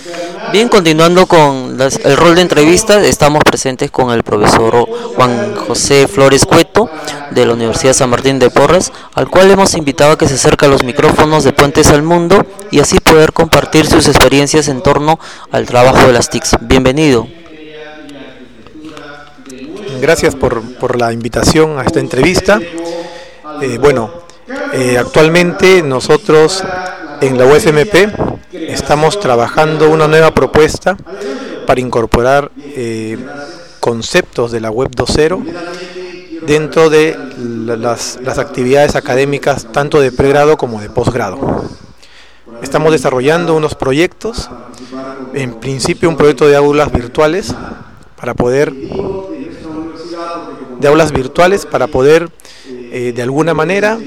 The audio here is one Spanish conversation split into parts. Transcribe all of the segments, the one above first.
Bien, continuando con el rol de entrevista, estamos presentes con el profesor Juan José Flores Cueto de la Universidad San Martín de Porres, al cual hemos invitado a que se acerque a los micrófonos de Puentes al Mundo y así poder compartir sus experiencias en torno al trabajo de las TICs. Bienvenido. Gracias por la invitación a esta entrevista. Actualmente nosotros en la USMP estamos trabajando una nueva propuesta para incorporar conceptos de la Web 2.0 dentro de las actividades académicas tanto de pregrado como de posgrado. Estamos desarrollando unos proyectos, en principio un proyecto de aulas virtuales para poder de alguna manera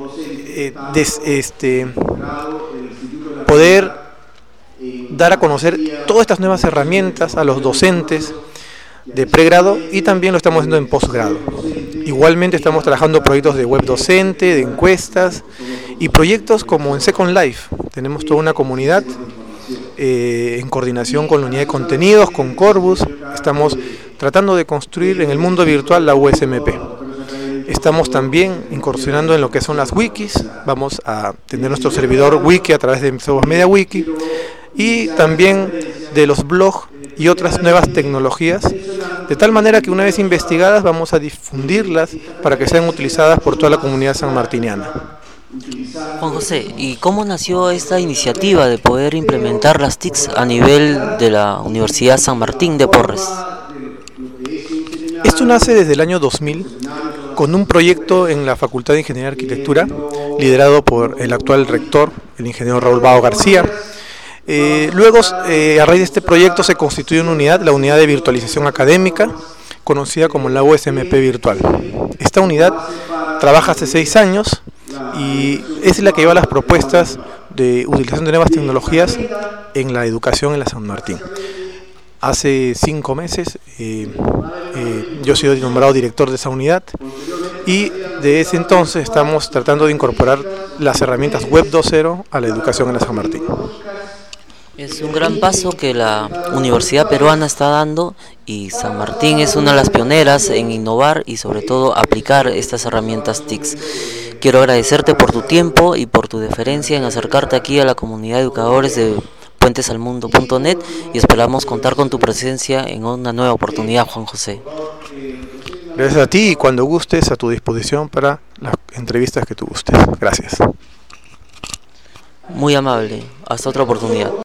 poder dar a conocer todas estas nuevas herramientas a los docentes de pregrado, y también lo estamos haciendo en posgrado. Igualmente estamos trabajando proyectos de web docente, de encuestas y proyectos como en Second Life. Tenemos toda una comunidad en coordinación con la unidad de contenidos, con Corbus. Estamos tratando de construir en el mundo virtual la USMP. Estamos también incursionando en lo que son las wikis. Vamos a tener nuestro servidor wiki a través de Software Media Wiki, y también de los blogs y otras nuevas tecnologías, de tal manera que una vez investigadas vamos a difundirlas para que sean utilizadas por toda la comunidad sanmartiniana. Juan José, ¿y cómo nació esta iniciativa de poder implementar las TICs a nivel de la Universidad San Martín de Porres? Esto nace desde el año 2000 con un proyecto en la Facultad de Ingeniería y Arquitectura, liderado por el actual rector, el ingeniero Raúl Bao García. Luego, a raíz de este proyecto se constituye una unidad, la unidad de virtualización académica, conocida como la USMP Virtual. Esta unidad trabaja hace 6 años y es la que lleva las propuestas de utilización de nuevas tecnologías en la educación en la San Martín. Hace 5 meses yo he sido nombrado director de esa unidad, y de ese entonces estamos tratando de incorporar las herramientas Web 2.0 a la educación en la San Martín. Es un gran paso que la Universidad Peruana está dando, y San Martín es una de las pioneras en innovar y sobre todo aplicar estas herramientas TICs. Quiero agradecerte por tu tiempo y por tu deferencia en acercarte aquí a la comunidad de educadores de puentesalmundo.net, y esperamos contar con tu presencia en una nueva oportunidad, Juan José. Gracias a ti, y cuando gustes, a tu disposición para las entrevistas que tú gustes. Gracias. Muy amable. Hasta otra oportunidad.